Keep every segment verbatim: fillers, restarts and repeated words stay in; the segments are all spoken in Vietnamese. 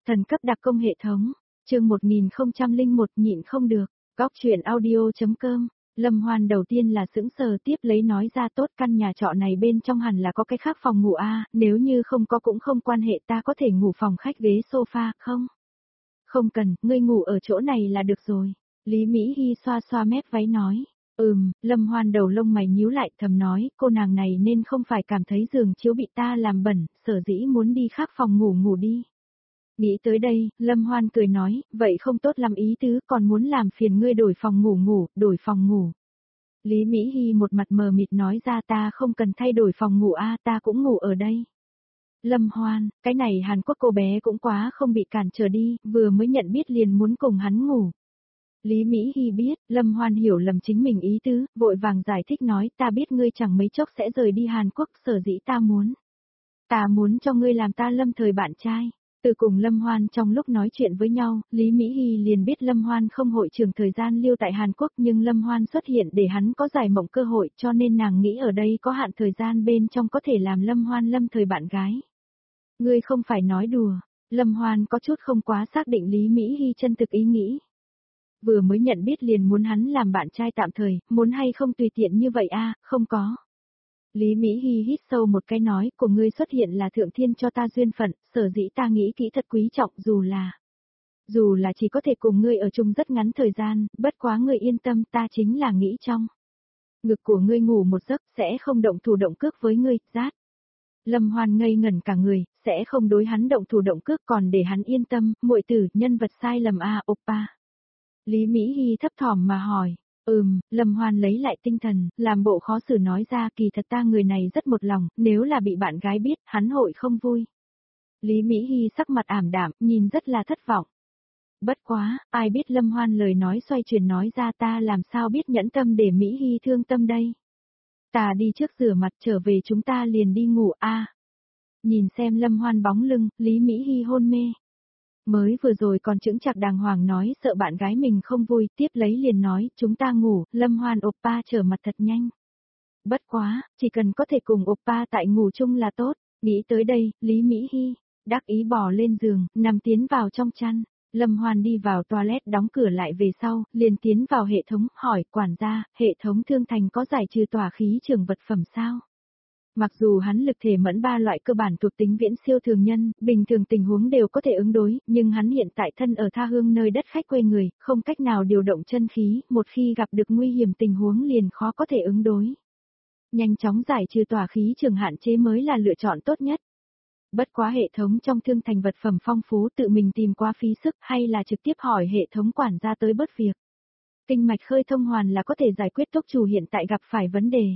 Thần cấp đặc công hệ thống, chương một nghìn không trăm lẻ một nhịn không được, góc truyện audio.com, Lâm Hoan đầu tiên là sững sờ tiếp lấy nói ra tốt căn nhà trọ này bên trong hẳn là có cái khác phòng ngủ a, nếu như không có cũng không quan hệ ta có thể ngủ phòng khách ghế sofa, không? Không cần, ngươi ngủ ở chỗ này là được rồi. Lý Mỹ Hy xoa xoa mép váy nói. Ừm, Lâm Hoan đầu lông mày nhíu lại thầm nói, cô nàng này nên không phải cảm thấy giường chiếu bị ta làm bẩn, sở dĩ muốn đi khác phòng ngủ ngủ đi. Nghĩ tới đây, Lâm Hoan cười nói, vậy không tốt lắm ý tứ, còn muốn làm phiền ngươi đổi phòng ngủ ngủ, đổi phòng ngủ. Lý Mỹ Hy một mặt mờ mịt nói ra ta không cần thay đổi phòng ngủ a, ta cũng ngủ ở đây. Lâm Hoan, cái này Hàn Quốc cô bé cũng quá không bị cản trở đi, vừa mới nhận biết liền muốn cùng hắn ngủ. Lý Mỹ Hy biết, Lâm Hoan hiểu lầm chính mình ý tứ, vội vàng giải thích nói ta biết ngươi chẳng mấy chốc sẽ rời đi Hàn Quốc, sở dĩ ta muốn. Ta muốn cho ngươi làm ta lâm thời bạn trai. Từ cùng Lâm Hoan trong lúc nói chuyện với nhau, Lý Mỹ Hy liền biết Lâm Hoan không hội trường thời gian lưu tại Hàn Quốc nhưng Lâm Hoan xuất hiện để hắn có giải mộng cơ hội cho nên nàng nghĩ ở đây có hạn thời gian bên trong có thể làm Lâm Hoan lâm thời bạn gái. Ngươi không phải nói đùa, Lâm Hoan có chút không quá xác định Lý Mỹ Hy chân thực ý nghĩ. Vừa mới nhận biết liền muốn hắn làm bạn trai tạm thời, muốn hay không tùy tiện như vậy a, không có. Lý Mỹ Hy hít sâu một cái nói, của ngươi xuất hiện là thượng thiên cho ta duyên phận, sở dĩ ta nghĩ kỹ thật quý trọng dù là. Dù là chỉ có thể cùng ngươi ở chung rất ngắn thời gian, bất quá ngươi yên tâm ta chính là nghĩ trong. Ngực của ngươi ngủ một giấc sẽ không động thủ động cước với ngươi, rát. Lâm Hoan ngây ngẩn cả người, sẽ không đối hắn động thủ động cước còn để hắn yên tâm, muội tử, nhân vật sai lầm a, oppa. Lý Mỹ Hy thấp thỏm mà hỏi, ừm, Lâm Hoan lấy lại tinh thần, làm bộ khó xử nói ra kỳ thật ta người này rất một lòng, nếu là bị bạn gái biết, hắn hội không vui. Lý Mỹ Hy sắc mặt ảm đạm, nhìn rất là thất vọng. Bất quá, ai biết Lâm Hoan lời nói xoay chuyển nói ra ta làm sao biết nhẫn tâm để Mỹ Hy thương tâm đây. Ta đi trước rửa mặt trở về chúng ta liền đi ngủ a. Nhìn xem Lâm Hoan bóng lưng, Lý Mỹ Hy hôn mê. Mới vừa rồi còn chững chạc đàng hoàng nói sợ bạn gái mình không vui, tiếp lấy liền nói, chúng ta ngủ, Lâm Hoan oppa trở mặt thật nhanh. Bất quá, chỉ cần có thể cùng oppa tại ngủ chung là tốt, nghĩ tới đây, Lý Mỹ Hy, đắc ý bò lên giường, nằm tiến vào trong chăn, Lâm Hoan đi vào toilet đóng cửa lại về sau, liền tiến vào hệ thống, hỏi, quản gia, hệ thống thương thành có giải trừ tỏa khí trường vật phẩm sao? Mặc dù hắn lực thể mẫn ba loại cơ bản thuộc tính viễn siêu thường nhân, bình thường tình huống đều có thể ứng đối, nhưng hắn hiện tại thân ở tha hương nơi đất khách quê người, không cách nào điều động chân khí, một khi gặp được nguy hiểm tình huống liền khó có thể ứng đối. Nhanh chóng giải trừ tỏa khí trường hạn chế mới là lựa chọn tốt nhất. Bất quá hệ thống trong thương thành vật phẩm phong phú tự mình tìm qua phí sức hay là trực tiếp hỏi hệ thống quản gia tới bớt việc. Kinh mạch khơi thông hoàn là có thể giải quyết tốc chủ hiện tại gặp phải vấn đề.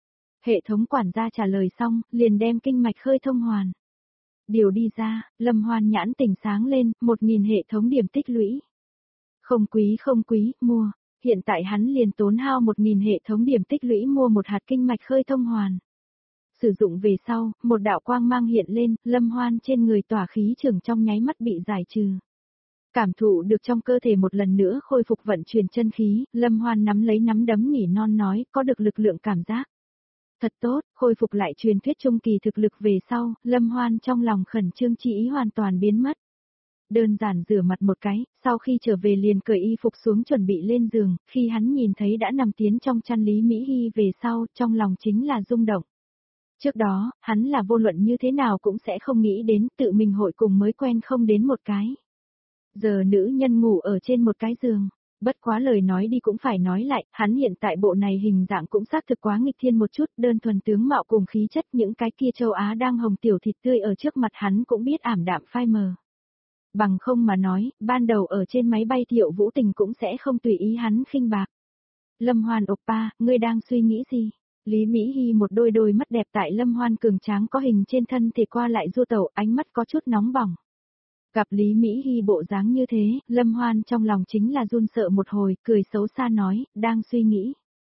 Hệ thống quản gia trả lời xong, liền đem kinh mạch khơi thông hoàn. Điều đi ra, Lâm Hoan nhãn tỉnh sáng lên, một nghìn hệ thống điểm tích lũy. Không quý không quý, mua. Hiện tại hắn liền tốn hao một nghìn hệ thống điểm tích lũy mua một hạt kinh mạch khơi thông hoàn. Sử dụng về sau, một đạo quang mang hiện lên, Lâm Hoan trên người tỏa khí trường trong nháy mắt bị giải trừ. Cảm thụ được trong cơ thể một lần nữa khôi phục vận chuyển chân khí, Lâm Hoan nắm lấy nắm đấm nỉ non nói, có được lực lượng cảm giác. Thật tốt, khôi phục lại truyền thuyết trung kỳ thực lực về sau, Lâm Hoan trong lòng khẩn trương chi ý hoàn toàn biến mất. Đơn giản rửa mặt một cái, sau khi trở về liền cởi y phục xuống chuẩn bị lên giường, khi hắn nhìn thấy đã nằm tiến trong chăn Lý Mỹ Hy về sau, trong lòng chính là rung động. Trước đó, hắn là vô luận như thế nào cũng sẽ không nghĩ đến tự mình hội cùng mới quen không đến một cái. Giờ nữ nhân ngủ ở trên một cái giường. Bất quá lời nói đi cũng phải nói lại, hắn hiện tại bộ này hình dạng cũng xác thực quá nghịch thiên một chút, đơn thuần tướng mạo cùng khí chất những cái kia châu Á đang hồng tiểu thịt tươi ở trước mặt hắn cũng biết ảm đạm phai mờ. Bằng không mà nói, ban đầu ở trên máy bay Thiệu Vũ Tình cũng sẽ không tùy ý hắn khinh bạc. Lâm Hoan oppa, ngươi đang suy nghĩ gì? Lý Mỹ Hy một đôi đôi mắt đẹp tại Lâm Hoan cường tráng có hình trên thân thể qua lại du tẩu, ánh mắt có chút nóng bỏng. Gặp Lý Mỹ Hy bộ dáng như thế, Lâm Hoan trong lòng chính là run sợ một hồi, cười xấu xa nói, đang suy nghĩ.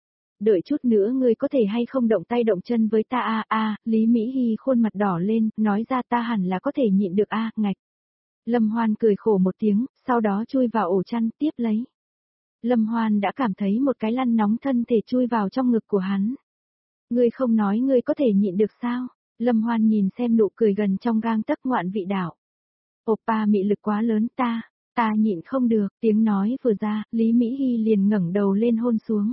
Đợi chút nữa ngươi có thể hay không động tay động chân với ta a a, Lý Mỹ Hy khuôn mặt đỏ lên, nói ra ta hẳn là có thể nhịn được a, ngạch. Lâm Hoan cười khổ một tiếng, sau đó chui vào ổ chăn tiếp lấy. Lâm Hoan đã cảm thấy một cái lăn nóng thân thể chui vào trong ngực của hắn. Ngươi không nói ngươi có thể nhịn được sao? Lâm Hoan nhìn xem nụ cười gần trong gang tấc ngoạn vị đạo. Oppa mị lực quá lớn ta, ta nhịn không được, tiếng nói vừa ra, Lý Mỹ Hy liền ngẩng đầu lên hôn xuống.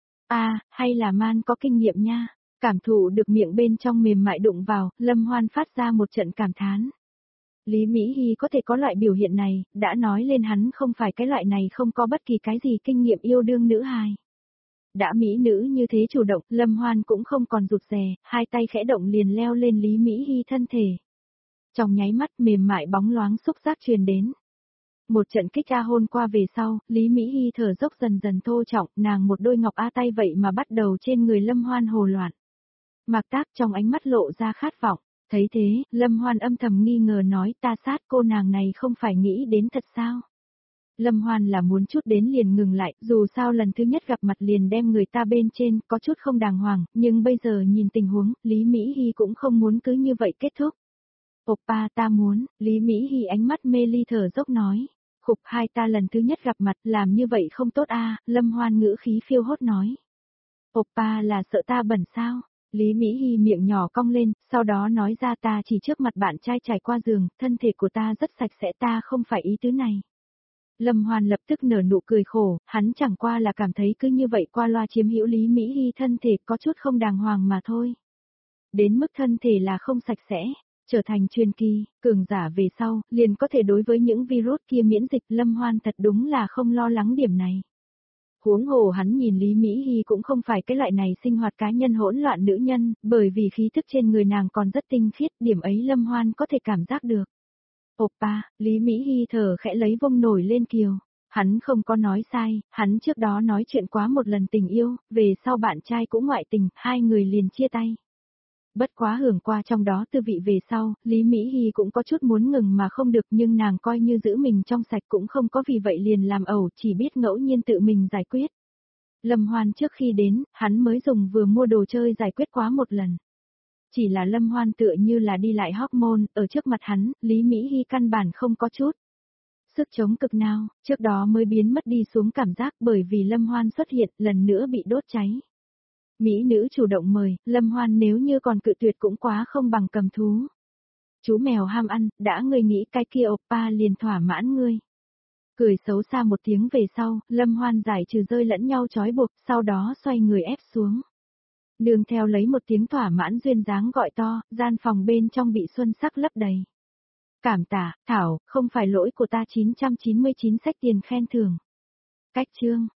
À, hay là man có kinh nghiệm nha, cảm thụ được miệng bên trong mềm mại đụng vào, Lâm Hoan phát ra một trận cảm thán. Lý Mỹ Hy có thể có loại biểu hiện này, đã nói lên hắn không phải cái loại này không có bất kỳ cái gì kinh nghiệm yêu đương nữ hài. Đã mỹ nữ như thế chủ động, Lâm Hoan cũng không còn rụt rè, hai tay khẽ động liền leo lên Lý Mỹ Hy thân thể. Trong nháy mắt mềm mại bóng loáng xúc giác truyền đến. Một trận kích a hôn qua về sau, Lý Mỹ Hy thở dốc dần dần thô trọng, nàng một đôi ngọc a tay vậy mà bắt đầu trên người Lâm Hoan hồ loạn. Mạc Tác trong ánh mắt lộ ra khát vọng, thấy thế, Lâm Hoan âm thầm nghi ngờ nói ta sát cô nàng này không phải nghĩ đến thật sao. Lâm Hoan là muốn chút đến liền ngừng lại, dù sao lần thứ nhất gặp mặt liền đem người ta bên trên, có chút không đàng hoàng, nhưng bây giờ nhìn tình huống, Lý Mỹ Hy cũng không muốn cứ như vậy kết thúc. Oppa ta muốn, Lý Mỹ Hy ánh mắt mê ly thở dốc nói. Khục hai ta lần thứ nhất gặp mặt làm như vậy không tốt a Lâm Hoan ngữ khí phiêu hốt nói. Oppa là sợ ta bẩn sao? Lý Mỹ Hy miệng nhỏ cong lên, sau đó nói ra ta chỉ trước mặt bạn trai trải qua giường, thân thể của ta rất sạch sẽ ta không phải ý tứ này. Lâm Hoan lập tức nở nụ cười khổ, hắn chẳng qua là cảm thấy cứ như vậy qua loa chiếm hữu Lý Mỹ Hy thân thể có chút không đàng hoàng mà thôi. Đến mức thân thể là không sạch sẽ, trở thành truyền kỳ, cường giả về sau, liền có thể đối với những virus kia miễn dịch. Lâm Hoan thật đúng là không lo lắng điểm này. Huống hồ hắn nhìn Lý Mỹ Hy cũng không phải cái loại này sinh hoạt cá nhân hỗn loạn nữ nhân, bởi vì khí thức trên người nàng còn rất tinh khiết, điểm ấy Lâm Hoan có thể cảm giác được. Oppa, Lý Mỹ Hy thở khẽ lấy vông nổi lên kiều. Hắn không có nói sai, hắn trước đó nói chuyện quá một lần tình yêu, về sau bạn trai cũng ngoại tình, hai người liền chia tay. Bất quá hưởng qua trong đó tư vị về sau, Lý Mỹ Hy cũng có chút muốn ngừng mà không được nhưng nàng coi như giữ mình trong sạch cũng không có vì vậy liền làm ẩu chỉ biết ngẫu nhiên tự mình giải quyết. Lâm Hoan trước khi đến, hắn mới dùng vừa mua đồ chơi giải quyết quá một lần. Chỉ là Lâm Hoan tựa như là đi lại hormone, ở trước mặt hắn, Lý Mỹ Hy căn bản không có chút sức chống cực nào, trước đó mới biến mất đi xuống cảm giác bởi vì Lâm Hoan xuất hiện lần nữa bị đốt cháy. Mỹ nữ chủ động mời, Lâm Hoan nếu như còn cự tuyệt cũng quá không bằng cầm thú. Chú mèo ham ăn, đã ngươi nghĩ cái kia Oppa liền thỏa mãn ngươi. Cười xấu xa một tiếng về sau, Lâm Hoan giải trừ rơi lẫn nhau trói buộc, sau đó xoay người ép xuống. Nương theo lấy một tiếng thỏa mãn duyên dáng gọi to, gian phòng bên trong bị xuân sắc lấp đầy. Cảm tạ, Thảo, không phải lỗi của ta chín trăm chín mươi chín sách tiền khen thưởng. Cách chương.